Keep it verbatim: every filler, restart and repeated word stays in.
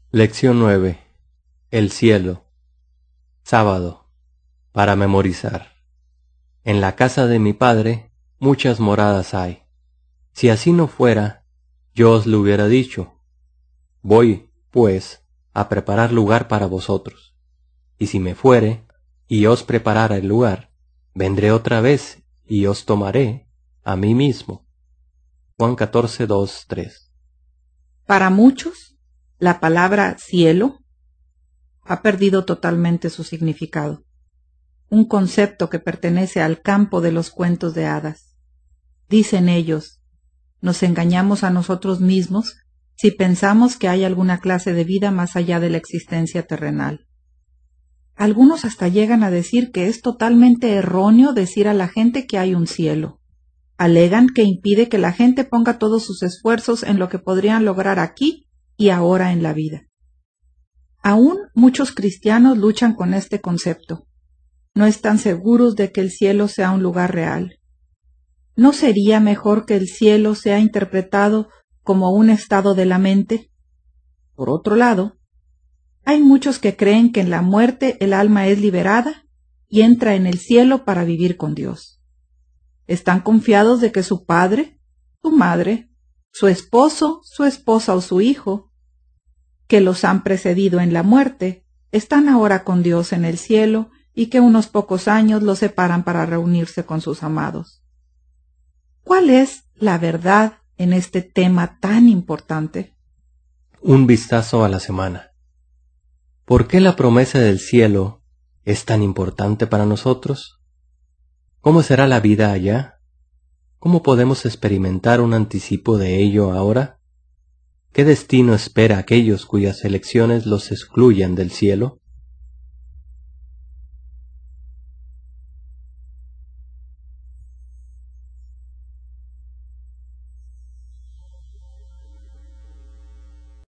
Lección nueve. El cielo. Sábado. Para memorizar. En la casa de mi Padre muchas moradas hay. Si así no fuera, yo os lo hubiera dicho. Voy, pues, a preparar lugar para vosotros. Y si me fuere, y os preparara el lugar, vendré otra vez, y os tomaré a mí mismo. Juan catorce, dos, tres. Para muchos, la palabra cielo ha perdido totalmente su significado, un concepto que pertenece al campo de los cuentos de hadas. Dicen ellos, nos engañamos a nosotros mismos si pensamos que hay alguna clase de vida más allá de la existencia terrenal. Algunos hasta llegan a decir que es totalmente erróneo decir a la gente que hay un cielo. Alegan que impide que la gente ponga todos sus esfuerzos en lo que podrían lograr aquí y ahora en la vida. Aún muchos cristianos luchan con este concepto. No están seguros de que el cielo sea un lugar real. ¿No sería mejor que el cielo sea interpretado como un estado de la mente? Por otro lado, hay muchos que creen que en la muerte el alma es liberada y entra en el cielo para vivir con Dios. Están confiados de que su padre, su madre, su esposo, su esposa o su hijo, que los han precedido en la muerte, están ahora con Dios en el cielo y que unos pocos años los separan para reunirse con sus amados. ¿Cuál es la verdad en este tema tan importante? Un vistazo a la semana. ¿Por qué la promesa del cielo es tan importante para nosotros? ¿Cómo será la vida allá? ¿Cómo podemos experimentar un anticipo de ello ahora? ¿Qué destino espera a aquellos cuyas elecciones los excluyan del cielo?